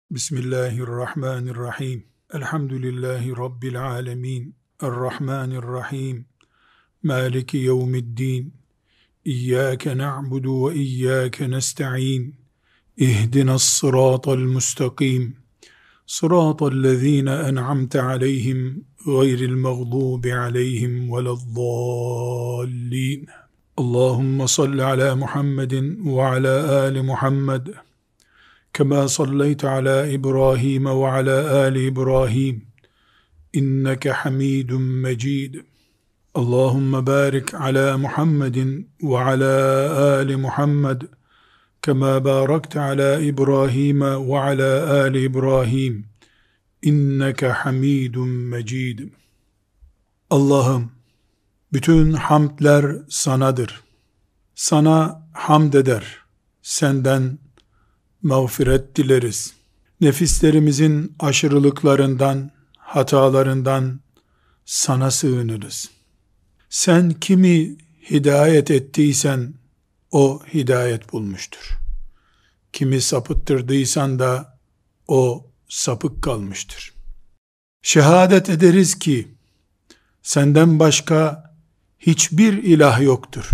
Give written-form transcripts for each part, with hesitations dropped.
Bismillahirrahmanirrahim. Elhamdülillahi Rabbil alemin. Errahmanirrahim. Maliki yevmiddin. İyyâke na'budu ve iyyâke nesta'in. İhdinas sıratal müstakim. Sıratallezîne en'amte aleyhim gayril mağdubi aleyhim veleddallin. Allahümme salli ala Muhammedin ve ala ali Muhammed. كما صليت على إبراهيم وعلى آل إبراهيم إنك حميد مجيد اللهم بارك على محمد وعلى آل محمد كما باركت على إبراهيم وعلى آل إبراهيم إنك حميد مجيد. Allah'ım, bütün hamdler sanadır. Sana hamd eder, senden mağfiret dileriz. Nefislerimizin aşırılıklarından, hatalarından sana sığınırız. Sen kimi hidayet ettiysen o hidayet bulmuştur. Kimi sapıttırdıysan da o sapık kalmıştır. Şehadet ederiz ki senden başka hiçbir ilah yoktur.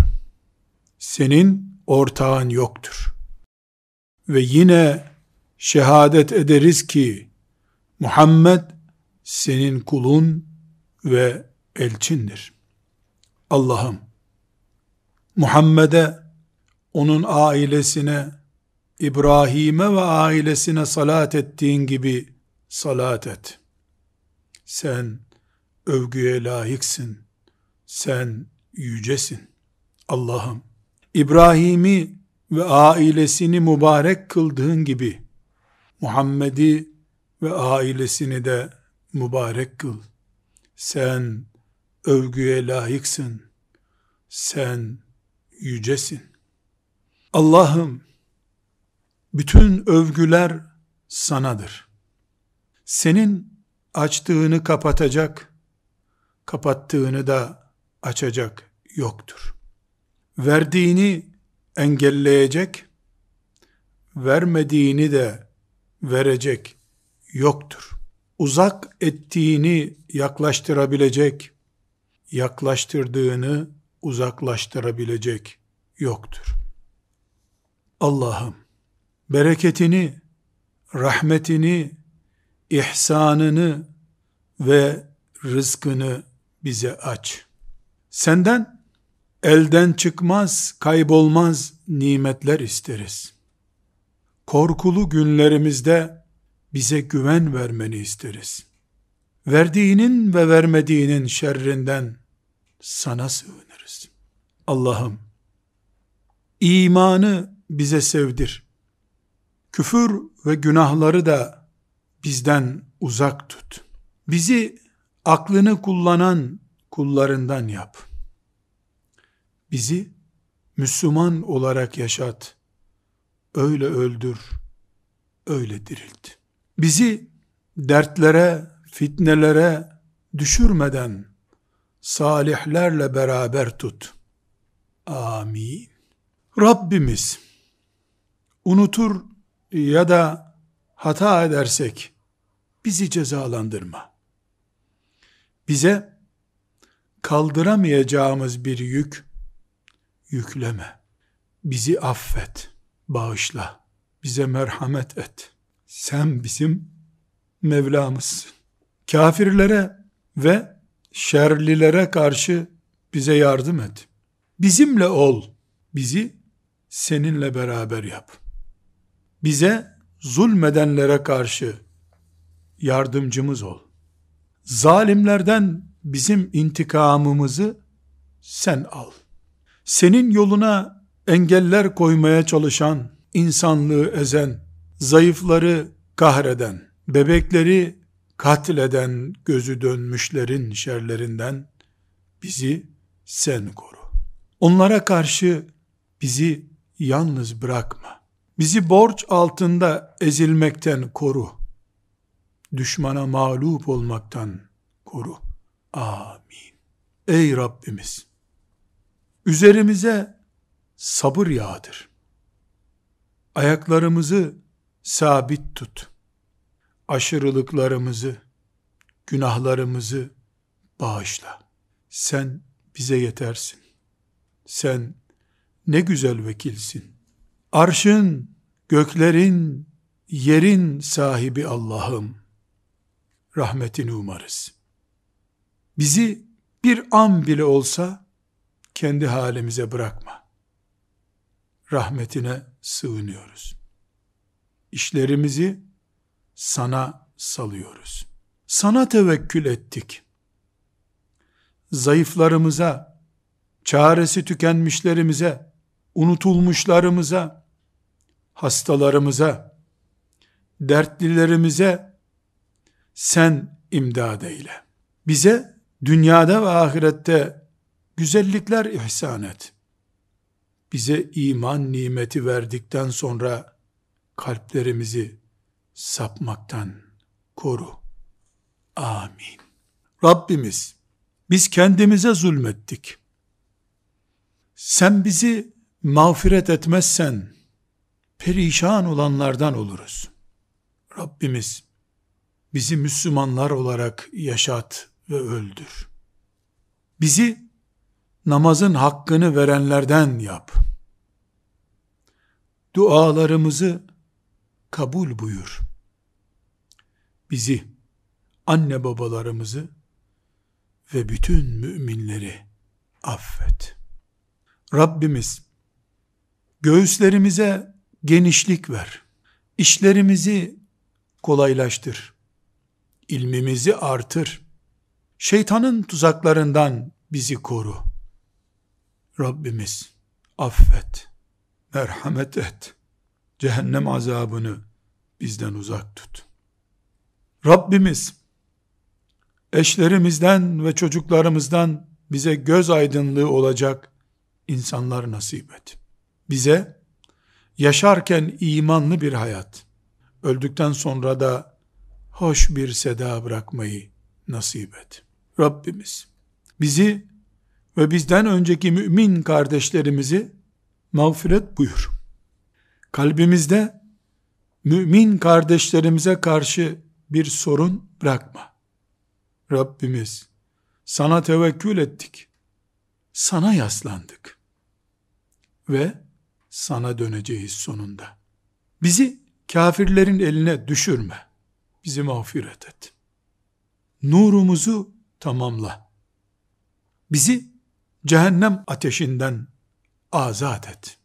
Senin ortağın yoktur. Ve yine şehadet ederiz ki Muhammed senin kulun ve elçindir. Allah'ım, Muhammed'e, onun ailesine, İbrahim'e ve ailesine salat ettiğin gibi salat et. Sen övgüye layıksın. Sen yücesin. Allah'ım, İbrahim'i ve ailesini mübarek kıldığın gibi Muhammed'i ve ailesini de mübarek kıl. Sen övgüye layıksın. Sen yücesin. Allah'ım, bütün övgüler sanadır. Senin açtığını kapatacak, kapattığını da açacak yoktur. Verdiğini engelleyecek, vermediğini de verecek yoktur. Uzak ettiğini yaklaştırabilecek, yaklaştırdığını uzaklaştırabilecek yoktur. Allah'ım, bereketini, rahmetini, ihsanını ve rızkını bize aç. Senden elden çıkmaz, kaybolmaz nimetler isteriz. Korkulu günlerimizde bize güven vermeni isteriz. Verdiğinin ve vermediğinin şerrinden sana sığınırız. Allah'ım, imanı bize sevdir. Küfür ve günahları da bizden uzak tut. Bizi aklını kullanan kullarından yap. Bizi Müslüman olarak yaşat, öyle öldür, öyle dirilt. Bizi dertlere, fitnelere düşürmeden salihlerle beraber tut. Amin. Rabbimiz, unutur ya da hata edersek bizi cezalandırma. Bize kaldıramayacağımız bir yük yükleme. Bizi affet, bağışla, bize merhamet et. Sen bizim Mevlamızsın. Kafirlere ve şerlilere karşı bize yardım et. Bizimle ol, bizi seninle beraber yap. Bize zulmedenlere karşı yardımcımız ol. Zalimlerden bizim intikamımızı sen al. Senin yoluna engeller koymaya çalışan, insanlığı ezen, zayıfları kahreden, bebekleri katleden gözü dönmüşlerin şerlerinden bizi sen koru. Onlara karşı bizi yalnız bırakma. Bizi borç altında ezilmekten koru. Düşmana mağlup olmaktan koru. Amin. Ey Rabbimiz! Üzerimize sabır yağdır. Ayaklarımızı sabit tut. aşırılıklarımızı, günahlarımızı bağışla. Sen bize yetersin. Sen ne güzel vekilsin. Arşın, göklerin, yerin sahibi Allah'ım, rahmetini umarız. Bizi bir an bile olsa kendi halimize bırakma. Rahmetine sığınıyoruz. İşlerimizi sana salıyoruz. Sana tevekkül ettik. Zayıflarımıza, çaresi tükenmişlerimize, unutulmuşlarımıza, hastalarımıza, dertlilerimize sen imdad eyle. Bize dünyada ve ahirette güzellikler ihsan et. Bize iman nimeti verdikten sonra kalplerimizi sapmaktan koru. Amin. Rabbimiz, biz kendimize zulmettik. Sen bizi mağfiret etmezsen perişan olanlardan oluruz. Rabbimiz, bizi Müslümanlar olarak yaşat ve öldür. Bizi namazın hakkını verenlerden yap. Dualarımızı kabul buyur. Bizi, anne babalarımızı ve bütün müminleri affet. Rabbimiz, göğüslerimize genişlik ver. İşlerimizi kolaylaştır. İlmimizi artır. Şeytanın tuzaklarından bizi koru. Rabbimiz, affet, merhamet et. Cehennem azabını bizden uzak tut. Rabbimiz, eşlerimizden ve çocuklarımızdan bize göz aydınlığı olacak insanlar nasip et. Bize yaşarken imanlı bir hayat, öldükten sonra da hoş bir seda bırakmayı nasip et. Rabbimiz, bizi ve bizden önceki mümin kardeşlerimizi mağfiret buyur. Kalbimizde mümin kardeşlerimize karşı bir sorun bırakma. Rabbimiz, sana tevekkül ettik. Sana yaslandık. Ve sana döneceğiz sonunda. Bizi kafirlerin eline düşürme. Bizi mağfiret et. Nurumuzu tamamla. Bizi cehennem ateşinden azat et.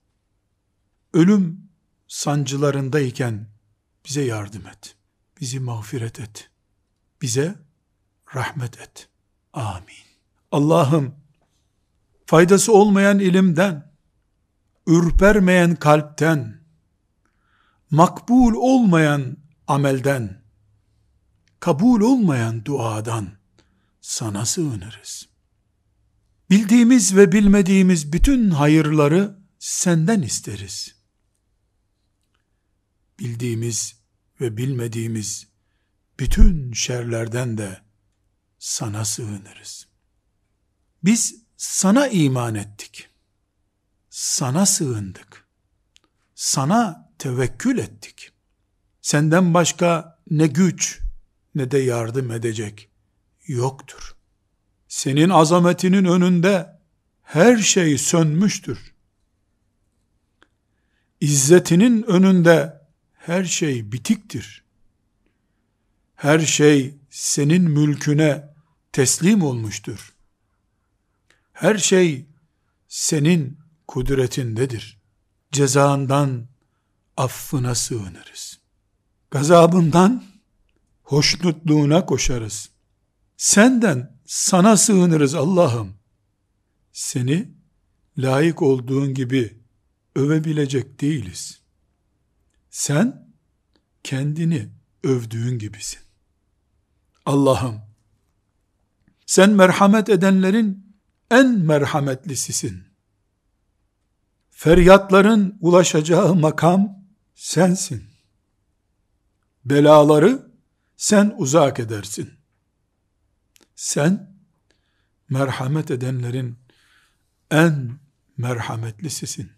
Ölüm sancılarındayken bize yardım et. Bizi mağfiret et. Bize rahmet et. Amin. Allah'ım, faydası olmayan ilimden, ürpermeyen kalpten, makbul olmayan amelden, kabul olmayan duadan sana sığınırız. Bildiğimiz ve bilmediğimiz bütün hayırları senden isteriz. Bildiğimiz ve bilmediğimiz bütün şerlerden de sana sığınırız. Biz sana iman ettik. Sana sığındık. Sana tevekkül ettik. Senden başka ne güç ne de yardım edecek yoktur. Senin azametinin önünde her şey sönmüştür. İzzetinin önünde her şey bitiktir. Her şey senin mülküne teslim olmuştur. Her şey senin kudretindedir. Cezandan affına sığınırız. Gazabından hoşnutluğuna koşarız. Senden sana sığınırız Allah'ım. Seni layık olduğun gibi övebilecek değiliz. Sen kendini övdüğün gibisin. Allah'ım, sen merhamet edenlerin en merhametlisisin. Feryatların ulaşacağı makam sensin. Belaları sen uzak edersin. Sen merhamet edenlerin en merhametlisisin.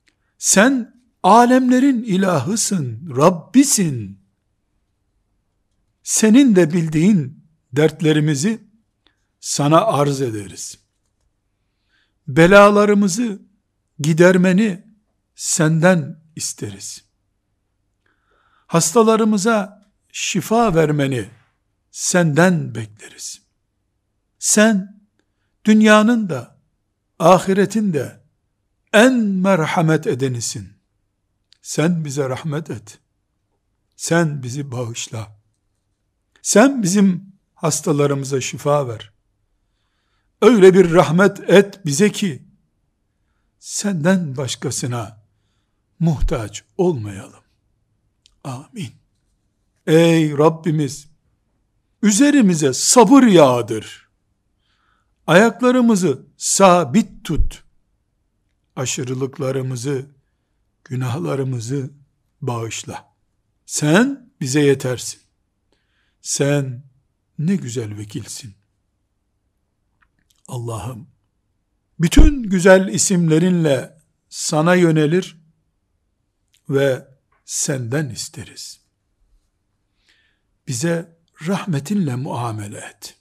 Sen alemlerin ilahısın, Rabbisin. senin de bildiğin dertlerimizi sana arz ederiz. Belalarımızı gidermeni senden isteriz. Hastalarımıza şifa vermeni senden bekleriz. Sen dünyanın da ahiretin de en merhamet edenisin. Sen bize rahmet et. Sen bizi bağışla. Sen bizim hastalarımıza şifa ver. Öyle bir rahmet et bize ki senden başkasına muhtaç olmayalım. Amin. Ey Rabbimiz, üzerimize sabır yağdır. Ayaklarımızı sabit tut. Aşırılıklarımızı, günahlarımızı bağışla. Sen bize yetersin. Sen ne güzel vekilsin. Allah'ım, bütün güzel isimlerinle sana yönelir ve senden isteriz. Bize rahmetinle muamele et.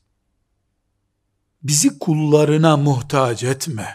Bizi kullarına muhtaç etme.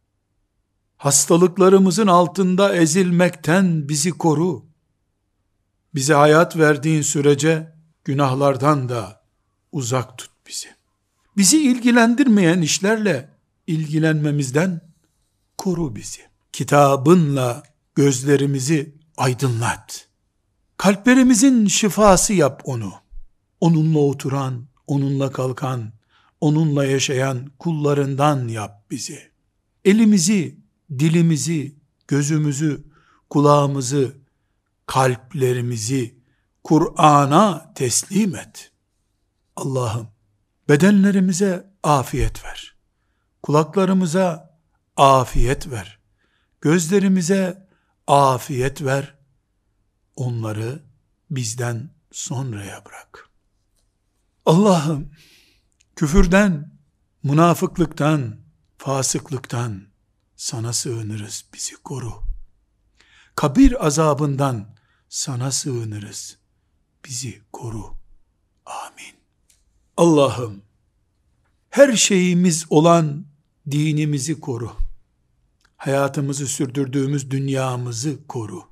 Hastalıklarımızın altında ezilmekten bizi koru. Bize hayat verdiğin sürece günahlardan da uzak tut bizi. Bizi ilgilendirmeyen işlerle ilgilenmemizden koru bizi. Kitabınla gözlerimizi aydınlat. Kalplerimizin şifası yap onu. Onunla oturan, onunla kalkan, onunla yaşayan kullarından yap bizi. Elimizi, dilimizi, gözümüzü, kulağımızı, kalplerimizi Kur'an'a teslim et. Allah'ım, bedenlerimize afiyet ver. Kulaklarımıza afiyet ver. Gözlerimize afiyet ver. Onları bizden sonraya bırak. Allah'ım, küfürden, münafıklıktan, fasıklıktan sana sığınırız, bizi koru. Kabir azabından sana sığınırız, bizi koru. Amin. Allah'ım, her şeyimiz olan dinimizi koru. Hayatımızı sürdürdüğümüz dünyamızı koru.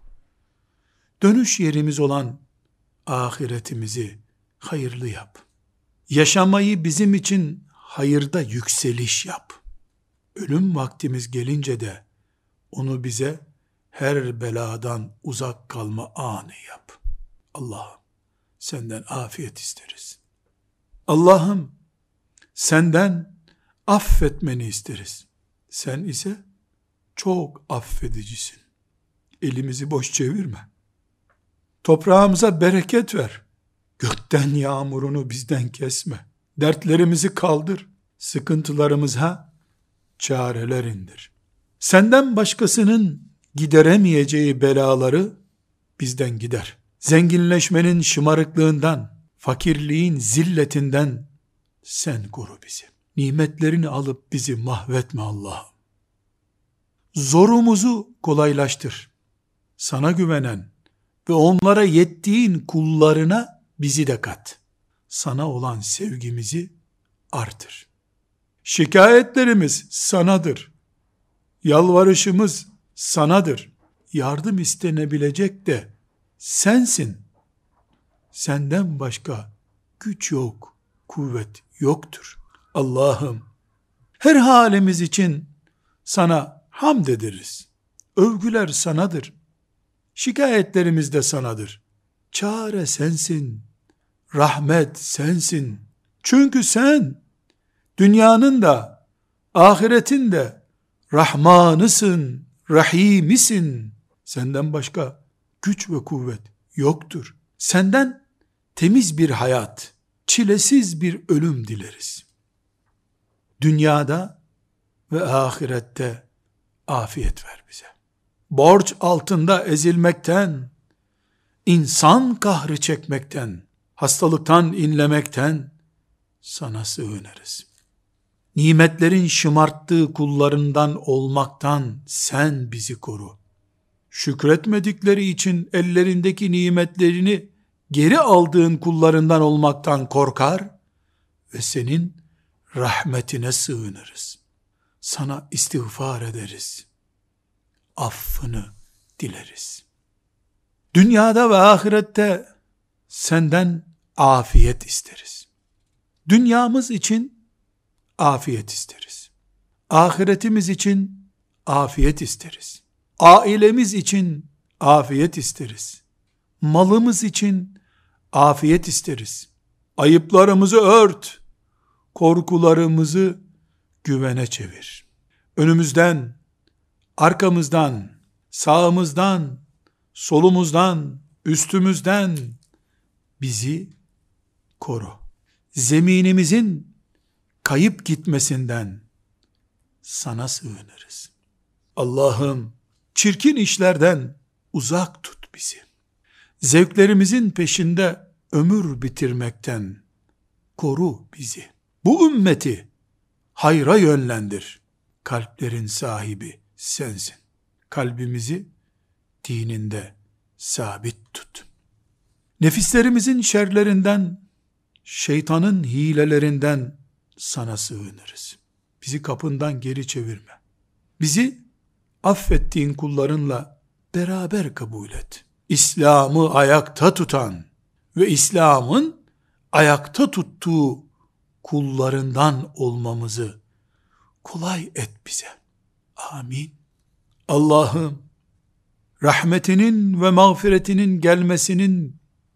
Dönüş yerimiz olan ahiretimizi hayırlı yap. Yaşamayı bizim için hayırda yükseliş yap. Ölüm vaktimiz gelince de onu bize her beladan uzak kalma anı yap. Allah'ım, senden afiyet isteriz. Allah'ım, senden affetmeni isteriz. Sen ise çok affedicisin. Elimizi boş çevirme. Toprağımıza bereket ver. Gökten yağmurunu bizden kesme. Dertlerimizi kaldır. Sıkıntılarımıza çareler indir. Senden başkasının gideremeyeceği belaları bizden gider. Zenginleşmenin şımarıklığından, fakirliğin zilletinden sen koru bizi. Nimetlerini alıp bizi mahvetme Allah'ım. Zorumuzu kolaylaştır. Sana güvenen ve onlara yettiğin kullarına bizi de kat. Sana olan sevgimizi artır. Şikayetlerimiz sanadır. Yalvarışımız sanadır. Yardım istenebilecek de sensin. Senden başka güç yok, kuvvet yoktur. Allah'ım, her halimiz için sana hamd ederiz. Övgüler sanadır. Şikayetlerimiz de sanadır. Çare sensin. Rahmet sensin. Çünkü sen dünyanın da ahiretin de Rahmanısın, Rahimisin. Senden başka güç ve kuvvet yoktur. Senden temiz bir hayat, çilesiz bir ölüm dileriz. Dünyada ve ahirette afiyet ver bize. Borç altında ezilmekten, insan kahrı çekmekten, hastalıktan inlemekten sana sığınırız. Nimetlerin şımarttığı kullarından olmaktan sen bizi koru. Şükretmedikleri için ellerindeki nimetlerini geri aldığın kullarından olmaktan korkar ve senin rahmetine sığınırız. Sana istiğfar ederiz. Affını dileriz. Dünyada ve ahirette senden afiyet isteriz. Dünyamız için afiyet isteriz. Ahiretimiz için afiyet isteriz. Ailemiz için afiyet isteriz. Malımız için afiyet isteriz. Ayıplarımızı ört, korkularımızı güvene çevir. Önümüzden, arkamızdan, sağımızdan, solumuzdan, üstümüzden bizi koru. Zeminimizin kayıp gitmesinden sana sığınırız. Allah'ım, çirkin işlerden uzak tut bizi. Zevklerimizin peşinde ömür bitirmekten koru bizi. Bu ümmeti hayra yönlendir. Kalplerin sahibi sensin. Kalbimizi dininde sabit tut. Nefislerimizin şerlerinden, şeytanın hilelerinden sana sığınırız. Bizi kapından geri çevirme. Bizi affettiğin kullarınla beraber kabul et. İslam'ı ayakta tutan ve İslam'ın ayakta tuttuğu kullarından olmamızı kolay et bize. Amin. Allah'ım, rahmetinin ve mağfiretinin gelmesinin,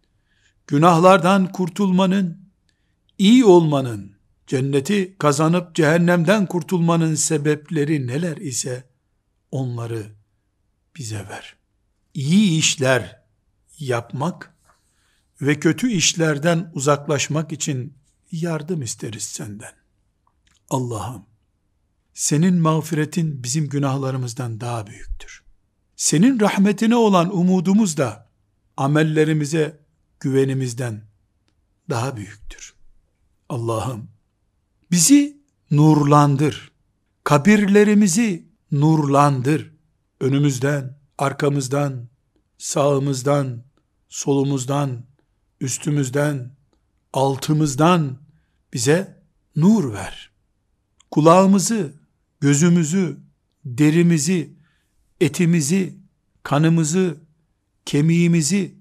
günahlardan kurtulmanın, iyi olmanın, cenneti kazanıp cehennemden kurtulmanın sebepleri neler ise onları bize ver. İyi işler yapmak ve kötü işlerden uzaklaşmak için yardım isteriz senden. Allah'ım, senin mağfiretin bizim günahlarımızdan daha büyüktür. Senin rahmetine olan umudumuz da amellerimize güvenimizden daha büyüktür. Allah'ım, bizi nurlandır. Kabirlerimizi nurlandır. Önümüzden, arkamızdan, sağımızdan, solumuzdan, üstümüzden, altımızdan bize nur ver. Kulağımızı, gözümüzü, derimizi, etimizi, kanımızı, kemiğimizi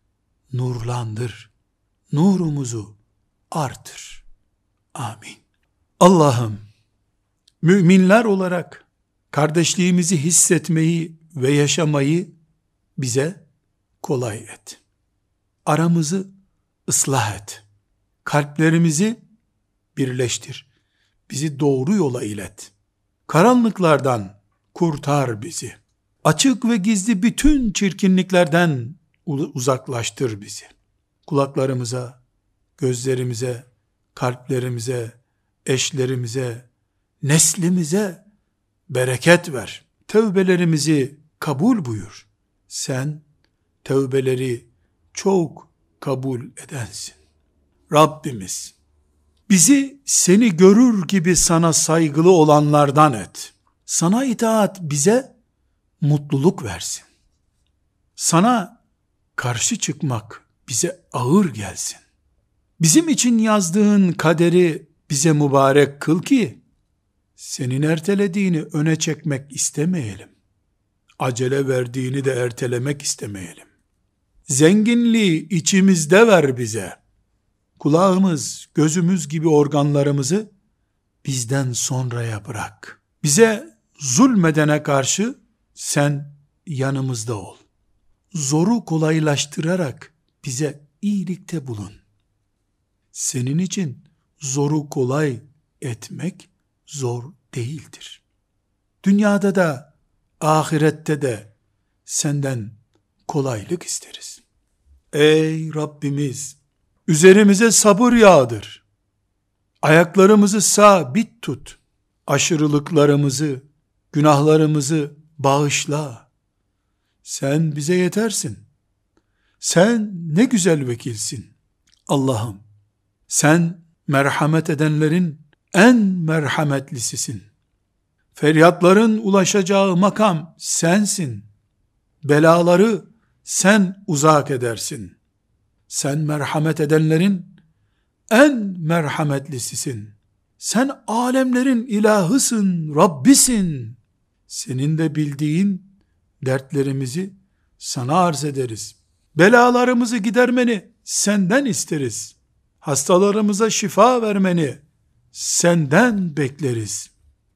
nurlandır. Nurumuzu artır. Amin. Allah'ım, müminler olarak kardeşliğimizi hissetmeyi ve yaşamayı bize kolay et. Aramızı ıslah et. Kalplerimizi birleştir. Bizi doğru yola ilet. Karanlıklardan kurtar bizi. Açık ve gizli bütün çirkinliklerden uzaklaştır bizi. Kulaklarımıza, gözlerimize, kalplerimize, eşlerimize, neslimize bereket ver. Tevbelerimizi kabul buyur. Sen tevbeleri çok kabul edensin. Rabbimiz, bizi seni görür gibi sana saygılı olanlardan et. Sana itaat bize mutluluk versin. Sana karşı çıkmak bize ağır gelsin. Bizim için yazdığın kaderi bize mübarek kıl ki, senin ertelediğini öne çekmek istemeyelim. Acele verdiğini de ertelemek istemeyelim. Zenginliği içimizde ver bize. Kulağımız, gözümüz gibi organlarımızı bizden sonraya bırak. Bize zulmedene karşı sen yanımızda ol. Zoru kolaylaştırarak bize iyilikte bulun. Senin için zoru kolay etmek zor değildir. Dünyada da ahirette de senden kolaylık isteriz. Ey Rabbimiz, üzerimize sabır yağdır. Ayaklarımızı sabit tut. Aşırılıklarımızı, günahlarımızı bağışla. Sen bize yetersin. Sen ne güzel vekilsin. Allah'ım, sen merhamet edenlerin en merhametlisisin. Feryatların ulaşacağı makam sensin. Belaları sen uzak edersin. Sen merhamet edenlerin en merhametlisisin. Sen alemlerin ilahısın, Rabbisin. Senin de bildiğin dertlerimizi sana arz ederiz. Belalarımızı gidermeni senden isteriz. Hastalarımıza şifa vermeni senden bekleriz.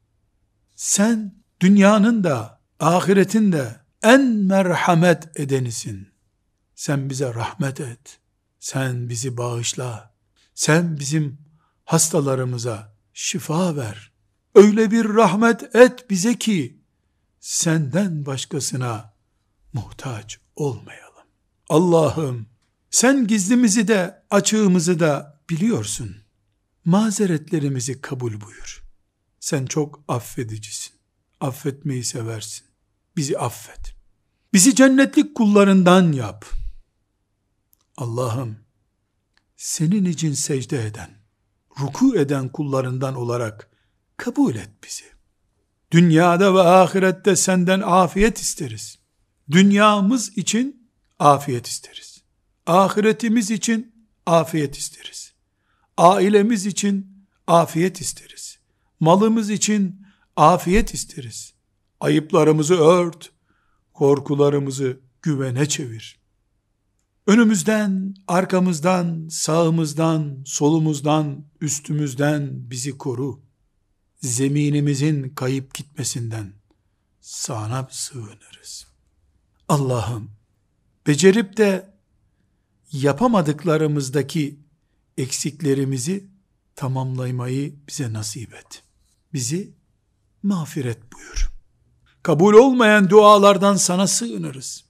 Sen dünyanın da ahiretin de en merhamet edenisin. Sen bize rahmet et. Sen bizi bağışla. Sen bizim hastalarımıza şifa ver. Öyle bir rahmet et bize ki senden başkasına muhtaç olmayalım. Allah'ım, sen gizlimizi de açığımızı da biliyorsun. Mazeretlerimizi kabul buyur. Sen çok affedicisin. Affetmeyi seversin. Bizi affet. Bizi cennetlik kullarından yap. Allah'ım, senin için secde eden, ruku eden kullarından olarak kabul et bizi. Dünyada ve ahirette senden afiyet isteriz. Dünyamız için afiyet isteriz. Ahiretimiz için afiyet isteriz. Ailemiz için afiyet isteriz. Malımız için afiyet isteriz. Ayıplarımızı ört, korkularımızı güvene çevir. Önümüzden, arkamızdan, sağımızdan, solumuzdan, üstümüzden bizi koru. Zeminimizin kayıp gitmesinden sana sığınırız. Allah'ım, becerip de yapamadıklarımızdaki eksiklerimizi tamamlamayı bize nasip et. Bizi mağfiret buyur. Kabul olmayan dualardan sana sığınırız.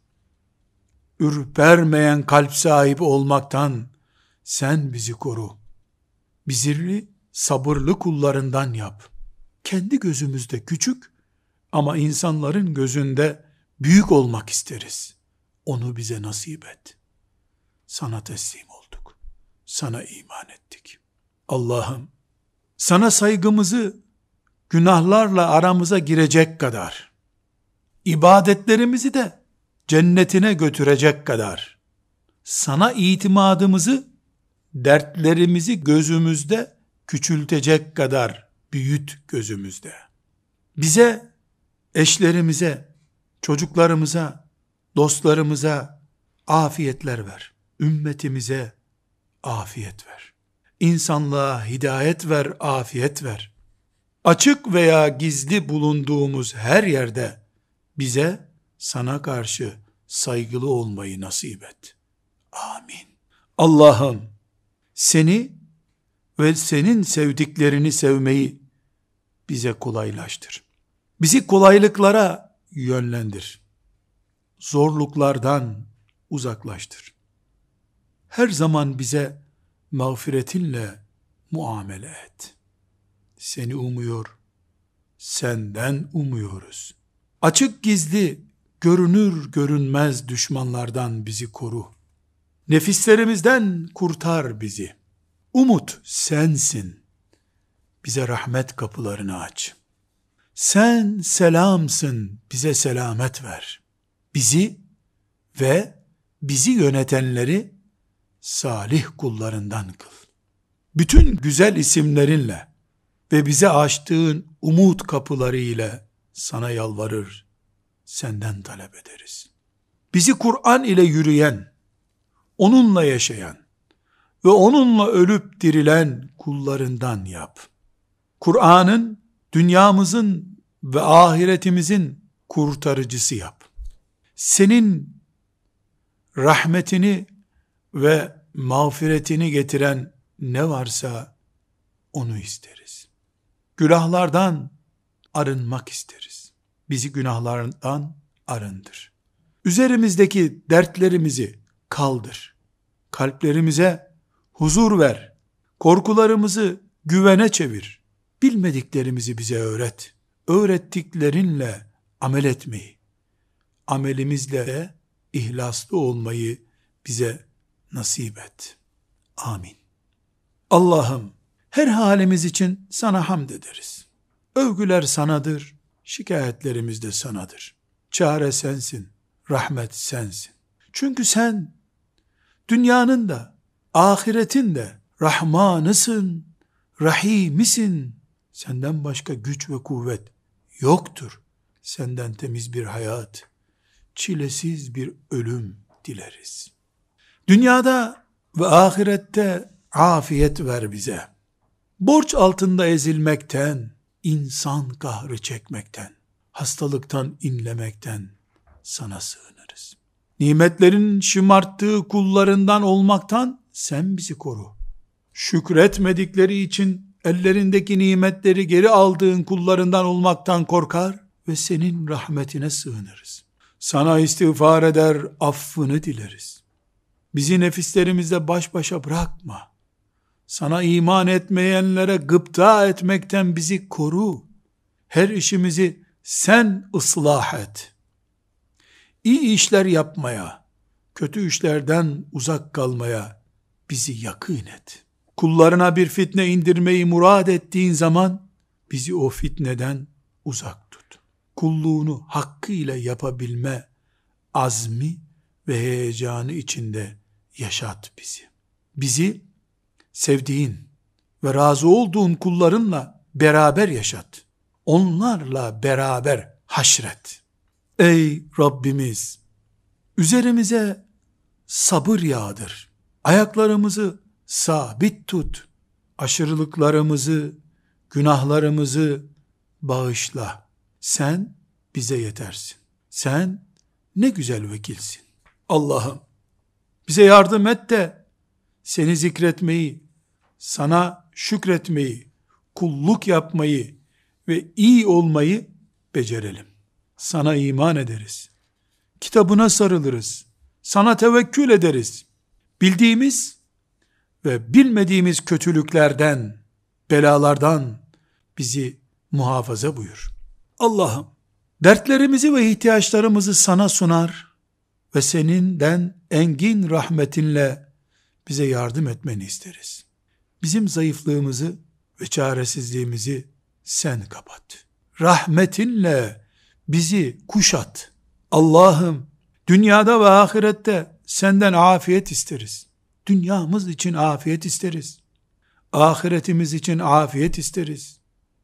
Ürpermeyen kalp sahibi olmaktan sen bizi koru. Bizleri sabırlı kullarından yap. Kendi gözümüzde küçük ama insanların gözünde büyük olmak isteriz. Onu bize nasip et. Sana teslim olduk. Sana iman ettik. Allah'ım, sana saygımızı günahlarla aramıza girecek kadar, ibadetlerimizi de cennetine götürecek kadar, sana itimadımızı, dertlerimizi gözümüzde küçültecek kadar büyüt gözümüzde. Bize, eşlerimize, çocuklarımıza, dostlarımıza afiyetler ver. Ümmetimize afiyet ver. İnsanlığa hidayet ver, afiyet ver. Açık veya gizli bulunduğumuz her yerde bize sana karşı saygılı olmayı nasip et. Amin. Allah'ım, seni ve senin sevdiklerini sevmeyi bize kolaylaştır. Bizi kolaylıklara yönlendir. Zorluklardan uzaklaştır. Her zaman bize mağfiretinle muamele et. Seni umuyor, senden umuyoruz. Açık gizli, görünür görünmez düşmanlardan bizi koru. Nefislerimizden kurtar bizi. Umut sensin. Bize rahmet kapılarını aç. Sen selamsın, bize selamet ver. Bizi ve bizi yönetenleri salih kullarından kıl. Bütün güzel isimlerinle ve bize açtığın umut kapıları ile sana yalvarır, senden talep ederiz. Bizi Kur'an ile yürüyen, onunla yaşayan ve onunla ölüp dirilen kullarından yap. Kur'an'ın dünyamızın ve ahiretimizin kurtarıcısı yap. Senin rahmetini ve mağfiretini getiren ne varsa onu isteriz. Günahlardan arınmak isteriz. Bizi günahlardan arındır. Üzerimizdeki dertlerimizi kaldır. Kalplerimize huzur ver. Korkularımızı güvene çevir. Bilmediklerimizi bize öğret. Öğrettiklerinle amel etmeyi, amelimizle de ihlaslı olmayı bize nasip et. Amin. Allah'ım, her halimiz için sana hamd ederiz. Övgüler sanadır, şikayetlerimiz de sanadır. Çare sensin, rahmet sensin. Çünkü sen Dünyanın da, ahiretin de Rahmanısın, Rahimisin. Senden başka güç ve kuvvet yoktur. Senden temiz bir hayat, çilesiz bir ölüm dileriz. Dünyada ve ahirette afiyet ver bize. Borç altında ezilmekten, insan kahrı çekmekten, hastalıktan inlemekten sana sığınırız. Nimetlerin şımarttığı kullarından olmaktan sen bizi koru. Şükretmedikleri için ellerindeki nimetleri geri aldığın kullarından olmaktan korkar ve senin rahmetine sığınırız. Sana istiğfar eder, affını dileriz. Bizi nefislerimizle baş başa bırakma. Sana iman etmeyenlere gıpta etmekten bizi koru. Her işimizi sen ıslah et. İyi işler yapmaya, kötü işlerden uzak kalmaya bizi yakın et. Kullarına bir fitne indirmeyi murad ettiğin zaman bizi o fitneden uzak tut. Kulluğunu hakkıyla yapabilme azmi ve heyecanı içinde yaşat bizi. Bizi sevdiğin ve razı olduğun kullarınla beraber yaşat. Onlarla beraber haşret. Ey Rabbimiz! Üzerimize sabır yağdır. Ayaklarımızı sabit tut. Aşırılıklarımızı, günahlarımızı bağışla. Sen bize yetersin. Sen ne güzel vekilsin. Allah'ım bize yardım et de seni zikretmeyi, sana şükretmeyi, kulluk yapmayı ve iyi olmayı becerelim. Sana iman ederiz. Kitabına sarılırız. Sana tevekkül ederiz. Bildiğimiz ve bilmediğimiz kötülüklerden, belalardan bizi muhafaza buyur. Allah'ım, dertlerimizi ve ihtiyaçlarımızı sana sunar ve seninden engin rahmetinle bize yardım etmeni isteriz. Bizim zayıflığımızı ve çaresizliğimizi sen kapat. Rahmetinle bizi kuşat. Allah'ım, dünyada ve ahirette senden afiyet isteriz. Dünyamız için afiyet isteriz. Ahiretimiz için afiyet isteriz.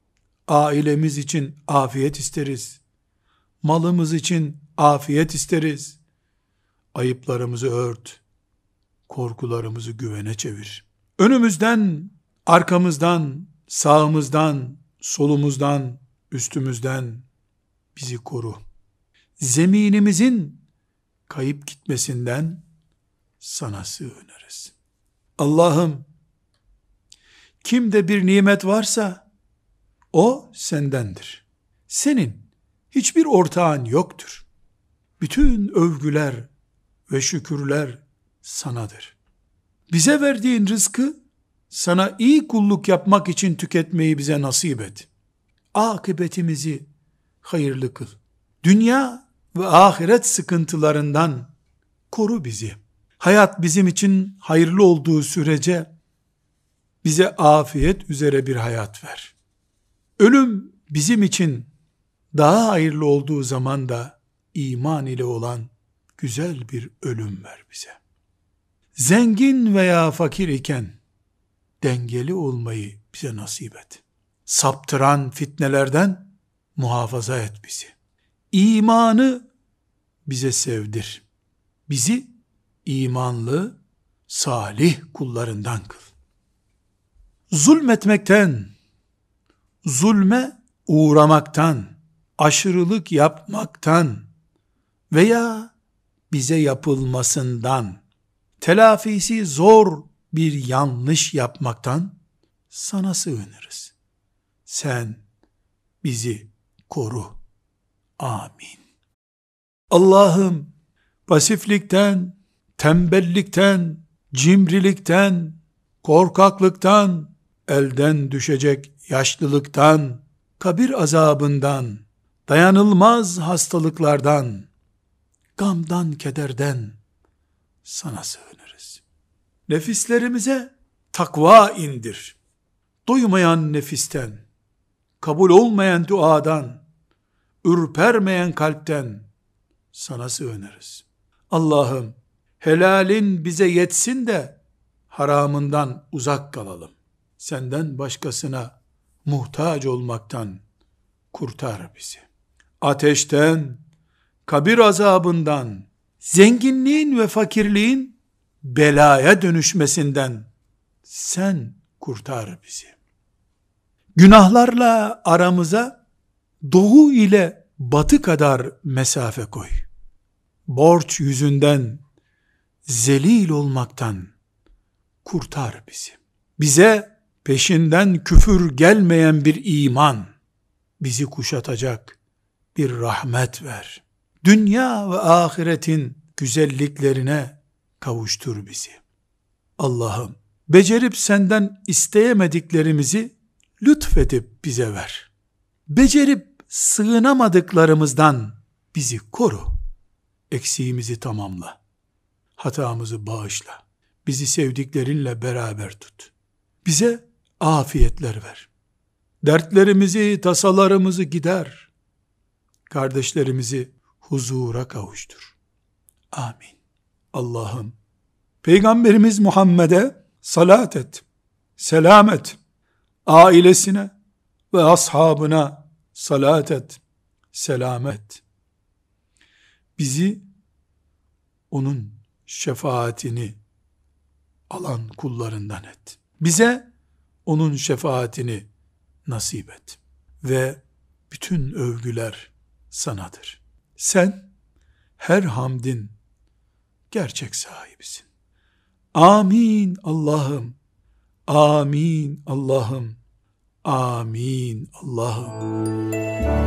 Ailemiz için afiyet isteriz. Malımız için afiyet isteriz. Ayıplarımızı ört. Korkularımızı güvene çevir. Önümüzden, arkamızdan, sağımızdan, solumuzdan, üstümüzden bizi koru. Zeminimizin kayıp gitmesinden sana sığınırız. Allah'ım, kimde bir nimet varsa o sendendir. Senin hiçbir ortağın yoktur. Bütün övgüler ve şükürler sanadır. Bize verdiğin rızkı sana iyi kulluk yapmak için tüketmeyi bize nasip et. Akıbetimizi hayırlı kıl. Dünya ve ahiret sıkıntılarından koru bizi. Hayat bizim için hayırlı olduğu sürece bize afiyet üzere bir hayat ver. Ölüm bizim için daha hayırlı olduğu zaman da iman ile olan güzel bir ölüm ver bize. Zengin veya fakir iken dengeli olmayı bize nasip et. Saptıran fitnelerden muhafaza et bizi. İmanı bize sevdir. Bizi imanlı, salih kullarından kıl. Zulmetmekten, zulme uğramaktan, aşırılık yapmaktan veya bize yapılmasından, telafisi zor bir yanlış yapmaktan sana sığınırız. Sen bizi koru. Amin. Allah'ım, pasiflikten, tembellikten, cimrilikten, korkaklıktan, elden düşecek yaşlılıktan, kabir azabından, dayanılmaz hastalıklardan, gamdan, kederden sana sığınırız. Nefislerimize takva indir. Doymayan nefisten, kabul olmayan duadan, ürpermeyen kalpten sana sığınırız. Allah'ım, Helalin bize yetsin de haramından uzak kalalım. Senden başkasına muhtaç olmaktan kurtar bizi. Ateşten, kabir azabından, zenginliğin ve fakirliğin belaya dönüşmesinden sen kurtar bizi. Günahlarla aramıza doğu ile batı kadar mesafe koy. Borç yüzünden zelil olmaktan kurtar bizi. Bize peşinden küfür gelmeyen bir iman, bizi kuşatacak bir rahmet ver. Dünya ve ahiretin güzelliklerine kavuştur bizi. Allah'ım, becerip senden isteyemediklerimizi lütfedip bize ver. Becerip sığınamadıklarımızdan bizi koru. Eksiğimizi tamamla. Hatamızı bağışla. Bizi sevdiklerinle beraber tut. Bize afiyetler ver. Dertlerimizi, tasalarımızı gider. Kardeşlerimizi huzura kavuştur. Amin. Allah'ım, Peygamberimiz Muhammed'e salat et, selam et, ailesine ve ashabına salat et, selam et. Bizi onun şefaatini alan kullarından et. Bize onun şefaatini nasip et. Ve bütün övgüler sanadır. Sen her hamdin gerçek sahibisin. Amin Allah'ım. Amin Allah'ım. Amin Allah'ım.